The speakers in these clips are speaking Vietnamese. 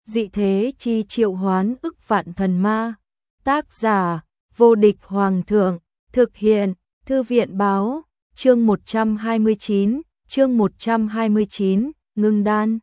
dị thế chi triệu hoán ức vạn thần ma. Tác giả, vô địch hoàng thượng, thực hiện, thư viện báo, chương 129, ngưng đan.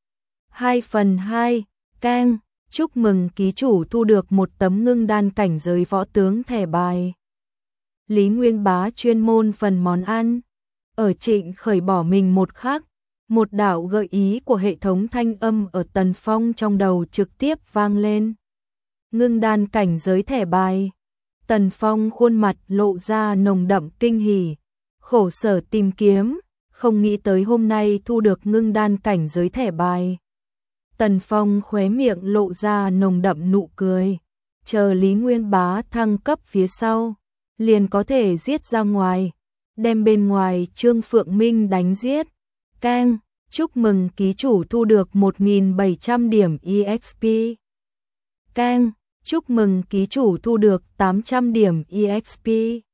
2/2, Keng, chúc mừng ký chủ thu được một tấm ngưng đan cảnh giới võ tướng thẻ bài. Lý Nguyên Bá chuyên môn phần món ăn. Ở Trịnh Khởi bỏ mình một khắc, một đạo gợi ý của hệ thống thanh âm ở Tần Phong trong đầu trực tiếp vang lên. Ngưng đan cảnh giới thẻ bài. Tần Phong khuôn mặt lộ ra nồng đậm kinh hỉ, khổ sở tìm kiếm, không nghĩ tới hôm nay thu được ngưng đan cảnh giới thẻ bài. Tần Phong khóe miệng lộ ra nồng đậm nụ cười, chờ Lý Nguyên Bá thăng cấp phía sau, liền có thể giết ra ngoài, đem bên ngoài Trương Phượng Minh đánh giết. Keng, chúc mừng ký chủ thu được 1.700 điểm EXP. Keng, chúc mừng ký chủ thu được 800 điểm EXP.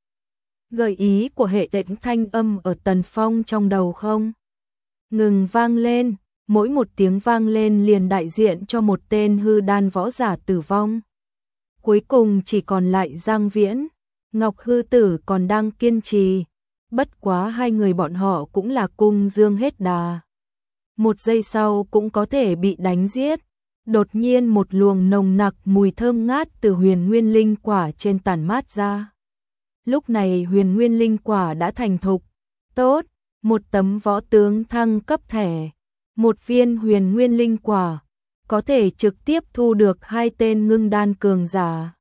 Gợi ý của hệ thống thanh âm ở Tần Phong trong đầu không ngừng vang lên, mỗi một tiếng vang lên liền đại diện cho một tên hư đan võ giả tử vong. Cuối cùng chỉ còn lại Giang Viễn, Ngọc Hư Tử còn đang kiên trì, bất quá hai người bọn họ cũng là cung dương hết đà. Một giây sau cũng có thể bị đánh giết. Đột nhiên một luồng nồng nặc mùi thơm ngát từ huyền nguyên linh quả trên tản mát ra. Lúc này huyền nguyên linh quả đã thành thục. Tốt, một tấm võ tướng thăng cấp thẻ, một viên huyền nguyên linh quả, có thể trực tiếp thu được 2 tên ngưng đan cường giả.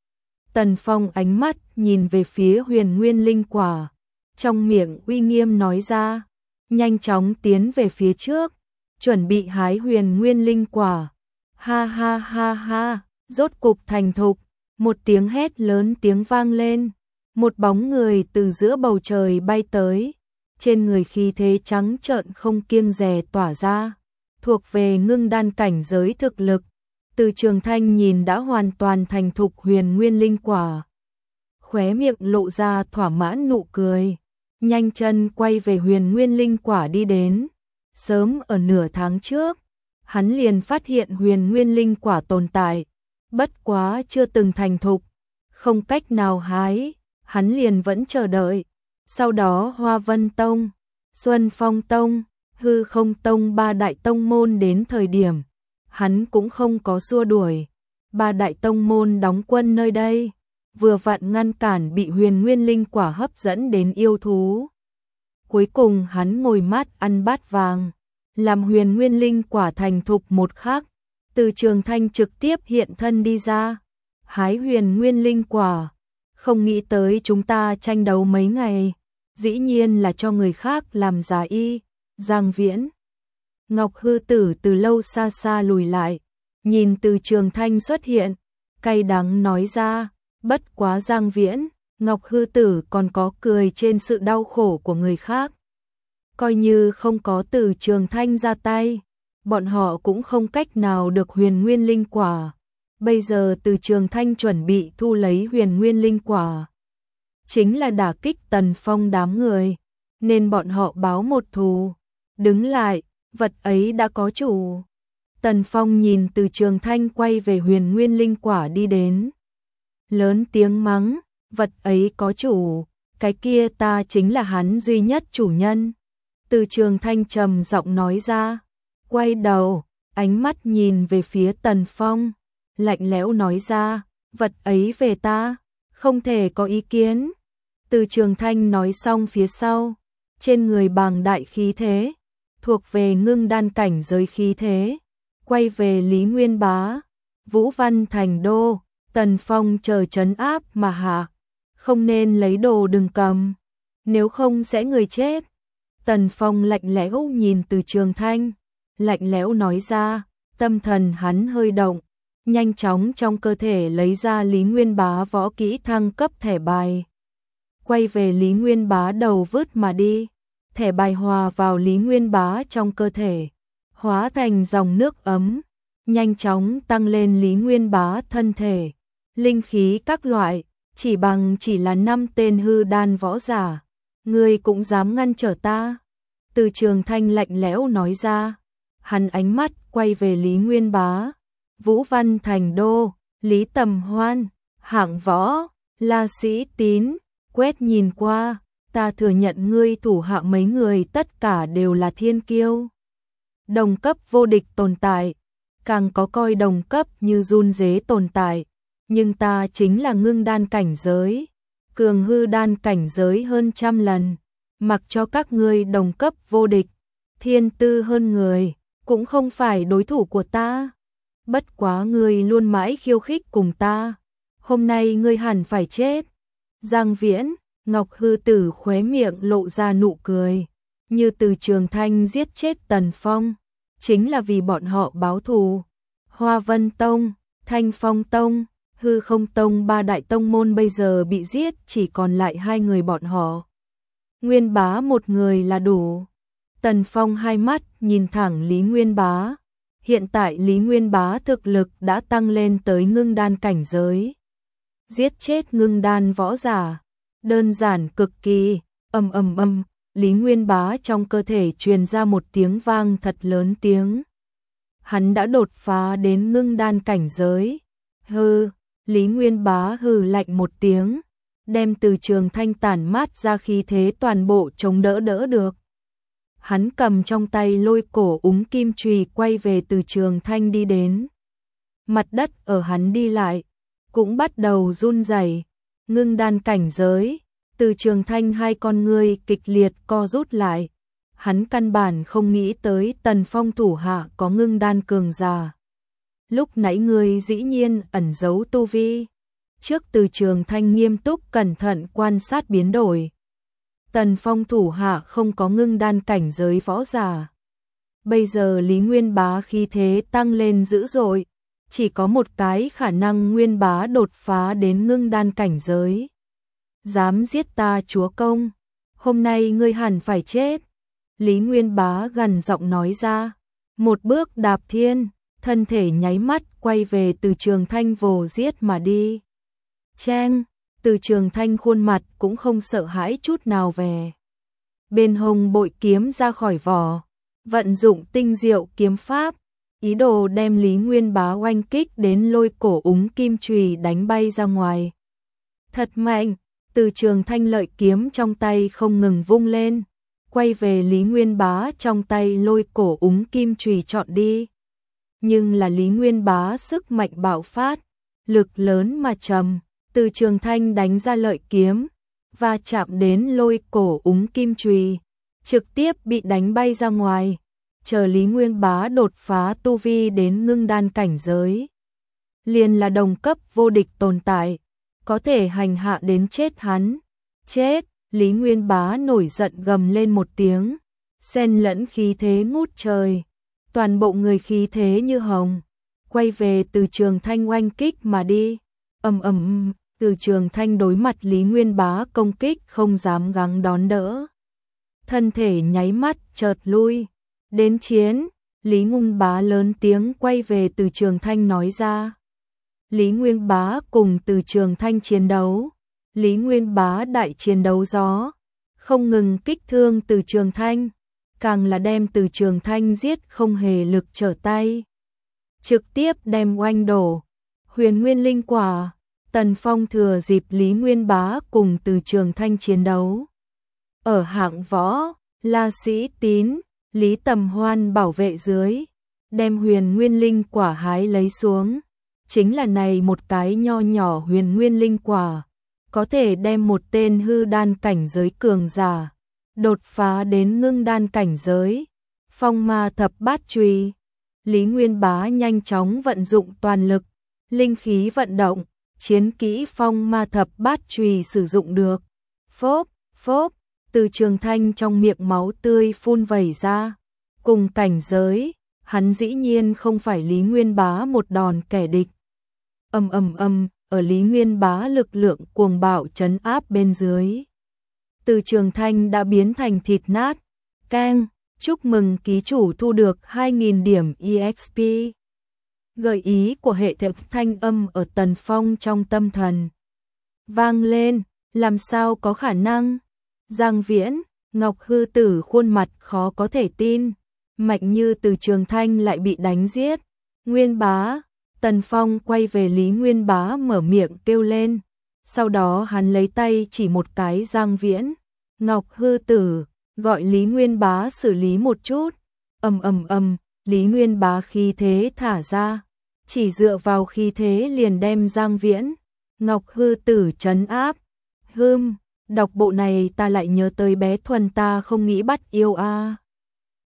Tần Phong ánh mắt nhìn về phía huyền nguyên linh quả, trong miệng uy nghiêm nói ra, nhanh chóng tiến về phía trước, chuẩn bị hái huyền nguyên linh quả. Ha ha ha ha, rốt cục thành thục, một tiếng hét lớn tiếng vang lên, một bóng người từ giữa bầu trời bay tới, trên người khí thế trắng trợn không kiêng dè tỏa ra, thuộc về ngưng đan cảnh giới thực lực. Từ Trường Thanh nhìn đã hoàn toàn thành thục huyền nguyên linh quả, khóe miệng lộ ra thỏa mãn nụ cười, nhanh chân quay về huyền nguyên linh quả đi đến. Sớm ở nửa tháng trước, hắn liền phát hiện huyền nguyên linh quả tồn tại, bất quá chưa từng thành thục, không cách nào hái, hắn liền vẫn chờ đợi. Sau đó Hoa Vân Tông, Xuân Phong Tông, Hư Không Tông 3 đại tông môn đến thời điểm, hắn cũng không có xua đuổi. 3 đại tông môn đóng quân nơi đây, vừa vặn ngăn cản bị huyền nguyên linh quả hấp dẫn đến yêu thú. Cuối cùng hắn ngồi mát ăn bát vàng, làm huyền nguyên linh quả thành thục một khắc, Từ Trường Thanh trực tiếp hiện thân đi ra, hái huyền nguyên linh quả. Không nghĩ tới chúng ta tranh đấu mấy ngày, dĩ nhiên là cho người khác làm giá y. Giang Viễn, Ngọc Hư Tử từ lâu xa xa lùi lại, nhìn Từ Trường Thanh xuất hiện, cay đắng nói ra, bất quá Giang Viễn, Ngọc Hư Tử còn có cười trên sự đau khổ của người khác. Coi như không có Từ Trường Thanh ra tay, bọn họ cũng không cách nào được huyền nguyên linh quả. Bây giờ Từ Trường Thanh chuẩn bị thu lấy huyền nguyên linh quả, chính là đả kích Tần Phong đám người, nên bọn họ báo một thù. Đứng lại, vật ấy đã có chủ. Tần Phong nhìn Từ Trường Thanh quay về huyền nguyên linh quả đi đến, lớn tiếng mắng, vật ấy có chủ, cái kia ta chính là hắn duy nhất chủ nhân. Từ Trường Thanh trầm giọng nói ra, quay đầu, ánh mắt nhìn về phía Tần Phong, lạnh lẽo nói ra, vật ấy về ta, không thể có ý kiến. Từ Trường Thanh nói xong phía sau, trên người bàng đại khí thế, thuộc về ngưng đan cảnh giới khí thế, quay về Lý Nguyên Bá, Vũ Văn Thành Đô. Tần Phong chờ trấn áp mà hạ, không nên lấy đồ đừng cầm, nếu không sẽ người chết. Tần Phong lạnh lẽo nhìn Từ Trường Thanh, lạnh lẽo nói ra, tâm thần hắn hơi động, nhanh chóng trong cơ thể lấy ra Lý Nguyên Bá võ kỹ thăng cấp thẻ bài, quay về Lý Nguyên Bá đầu vứt mà đi. Thẻ bài hòa vào Lý Nguyên Bá trong cơ thể, hóa thành dòng nước ấm, nhanh chóng tăng lên Lý Nguyên Bá thân thể. Linh khí các loại, chỉ là 5 tên hư đan võ giả, ngươi cũng dám ngăn trở ta? Từ Trường Thanh lạnh lẽo nói ra, hắn ánh mắt quay về Lý Nguyên Bá, Vũ Văn Thành Đô, Lý Tầm Hoan, Hạng Võ, La Sĩ Tín, quét nhìn qua, ta thừa nhận ngươi thủ hạ mấy người tất cả đều là thiên kiêu. Đồng cấp vô địch tồn tại, càng có coi đồng cấp như run rế tồn tại, nhưng ta chính là ngưng đan cảnh giới, cường hư đan cảnh giới hơn trăm lần, mặc cho các ngươi đồng cấp vô địch, thiên tư hơn người, cũng không phải đối thủ của ta. Bất quá ngươi luôn mãi khiêu khích cùng ta, hôm nay ngươi hẳn phải chết. Giang Viễn, Ngọc Hư Tử khóe miệng lộ ra nụ cười, như Từ Trường Thanh giết chết Tần Phong, chính là vì bọn họ báo thù. Hoa Vân Tông, Thanh Phong Tông, Hư Không Tông, ba đại tông môn bây giờ bị giết, chỉ còn lại hai người bọn họ. Nguyên Bá một người là đủ. Tần Phong hai mắt nhìn thẳng Lý Nguyên Bá. Hiện tại Lý Nguyên Bá thực lực đã tăng lên tới ngưng đan cảnh giới. Giết chết ngưng đan võ giả, đơn giản cực kỳ. Ầm ầm ầm, Lý Nguyên Bá trong cơ thể truyền ra một tiếng vang thật lớn tiếng. Hắn đã đột phá đến ngưng đan cảnh giới. Hừ, Lý Nguyên Bá hừ lạnh một tiếng, đem Từ Trường Thanh tản mát ra khí thế toàn bộ chống đỡ được. Hắn cầm trong tay lôi cổ úng kim chùy quay về Từ Trường Thanh đi đến. Mặt đất ở hắn đi lại cũng bắt đầu run rẩy. Ngưng đan cảnh giới, Từ Trường Thanh hai con ngươi kịch liệt co rút lại. Hắn căn bản không nghĩ tới Tần Phong thủ hạ có ngưng đan cường giả. Lúc nãy ngươi dĩ nhiên ẩn giấu tu vi. Trước Từ Trường Thanh nghiêm túc cẩn thận quan sát biến đổi. Tần Phong thủ hạ không có ngưng đan cảnh giới võ giả. Bây giờ Lý Nguyên Bá khí thế tăng lên dữ dội, chỉ có một cái khả năng Nguyên Bá đột phá đến ngưng đan cảnh giới. Dám giết ta chúa công, hôm nay ngươi hẳn phải chết. Lý Nguyên Bá gằn giọng nói ra, một bước đạp thiên, thân thể nháy mắt quay về Từ Trường Thanh vồ giết mà đi. Cheng, Từ Trường Thanh khuôn mặt cũng không sợ hãi chút nào về. Bên hông bội kiếm ra khỏi vỏ, vận dụng tinh diệu kiếm pháp, ý đồ đem Lý Nguyên Bá oanh kích đến lôi cổ úng kim chùy đánh bay ra ngoài. Thật mạnh, Từ Trường Thanh lợi kiếm trong tay không ngừng vung lên, quay về Lý Nguyên Bá trong tay lôi cổ úng kim chùy chọn đi. Nhưng là Lý Nguyên Bá sức mạnh bạo phát, lực lớn mà trầm, Từ Trường Thanh đánh ra lợi kiếm và chạm đến lôi cổ úng kim chùy, trực tiếp bị đánh bay ra ngoài. Chờ Lý Nguyên Bá đột phá tu vi đến ngưng đan cảnh giới, liền là đồng cấp vô địch tồn tại, có thể hành hạ đến chết hắn. Chết, Lý Nguyên Bá nổi giận gầm lên một tiếng, xen lẫn khí thế ngút trời, toàn bộ người khí thế như hồng, quay về Từ Trường Thanh oanh kích mà đi. Ầm ầm, Từ Trường Thanh đối mặt Lý Nguyên Bá công kích không dám gắng đón đỡ, thân thể nháy mắt chợt lui. Đến chiến, Lý Nguyên Bá lớn tiếng quay về Từ Trường Thanh nói ra. Lý Nguyên Bá cùng Từ Trường Thanh chiến đấu, Lý Nguyên Bá đại chiến đấu gió, không ngừng kích thương Từ Trường Thanh, càng là đem Từ Trường Thanh giết không hề lực trở tay, trực tiếp đem oanh đổ. Huyền Nguyên Linh Quả, Tần Phong thừa dịp Lý Nguyên Bá cùng Từ Trường Thanh chiến đấu, ở Hạng Võ, La Sĩ Tín, Lý Tầm Hoan bảo vệ dưới, đem Huyền Nguyên Linh Quả hái lấy xuống. Chính là này một cái nho nhỏ Huyền Nguyên Linh Quả, có thể đem một tên hư đan cảnh giới cường giả đột phá đến ngưng đan cảnh giới. Phong Ma Thập Bát Chùy, Lý Nguyên Bá nhanh chóng vận dụng toàn lực, linh khí vận động, chiến kỹ Phong Ma Thập Bát Chùy sử dụng được. Phốp, phốp, Từ Trường Thanh trong miệng máu tươi phun vẩy ra. Cùng cảnh giới, hắn dĩ nhiên không phải Lý Nguyên Bá một đòn kẻ địch. Ầm ầm ầm, ở Lý Nguyên Bá lực lượng cuồng bạo trấn áp bên dưới, Từ Trường Thanh đã biến thành thịt nát. Keng, chúc mừng ký chủ thu được 2.000 điểm EXP. Gợi ý của hệ thống thanh âm ở Tần Phong trong tâm thần vang lên, làm sao có khả năng? Giang Viễn, Ngọc Hư Tử khuôn mặt khó có thể tin, mạnh như Từ Trường Thanh lại bị đánh giết. Nguyên Bá, Tần Phong quay về Lý Nguyên Bá mở miệng kêu lên, sau đó hắn lấy tay chỉ một cái Giang Viễn, Ngọc Hư Tử, gọi Lý Nguyên Bá xử lý một chút. Lý Nguyên Bá khí thế thả ra, chỉ dựa vào khí thế liền đem Giang Viễn, Ngọc Hư Tử trấn áp. Đọc bộ này ta lại nhớ tới bé Thuần ta không nghĩ bắt yêu a.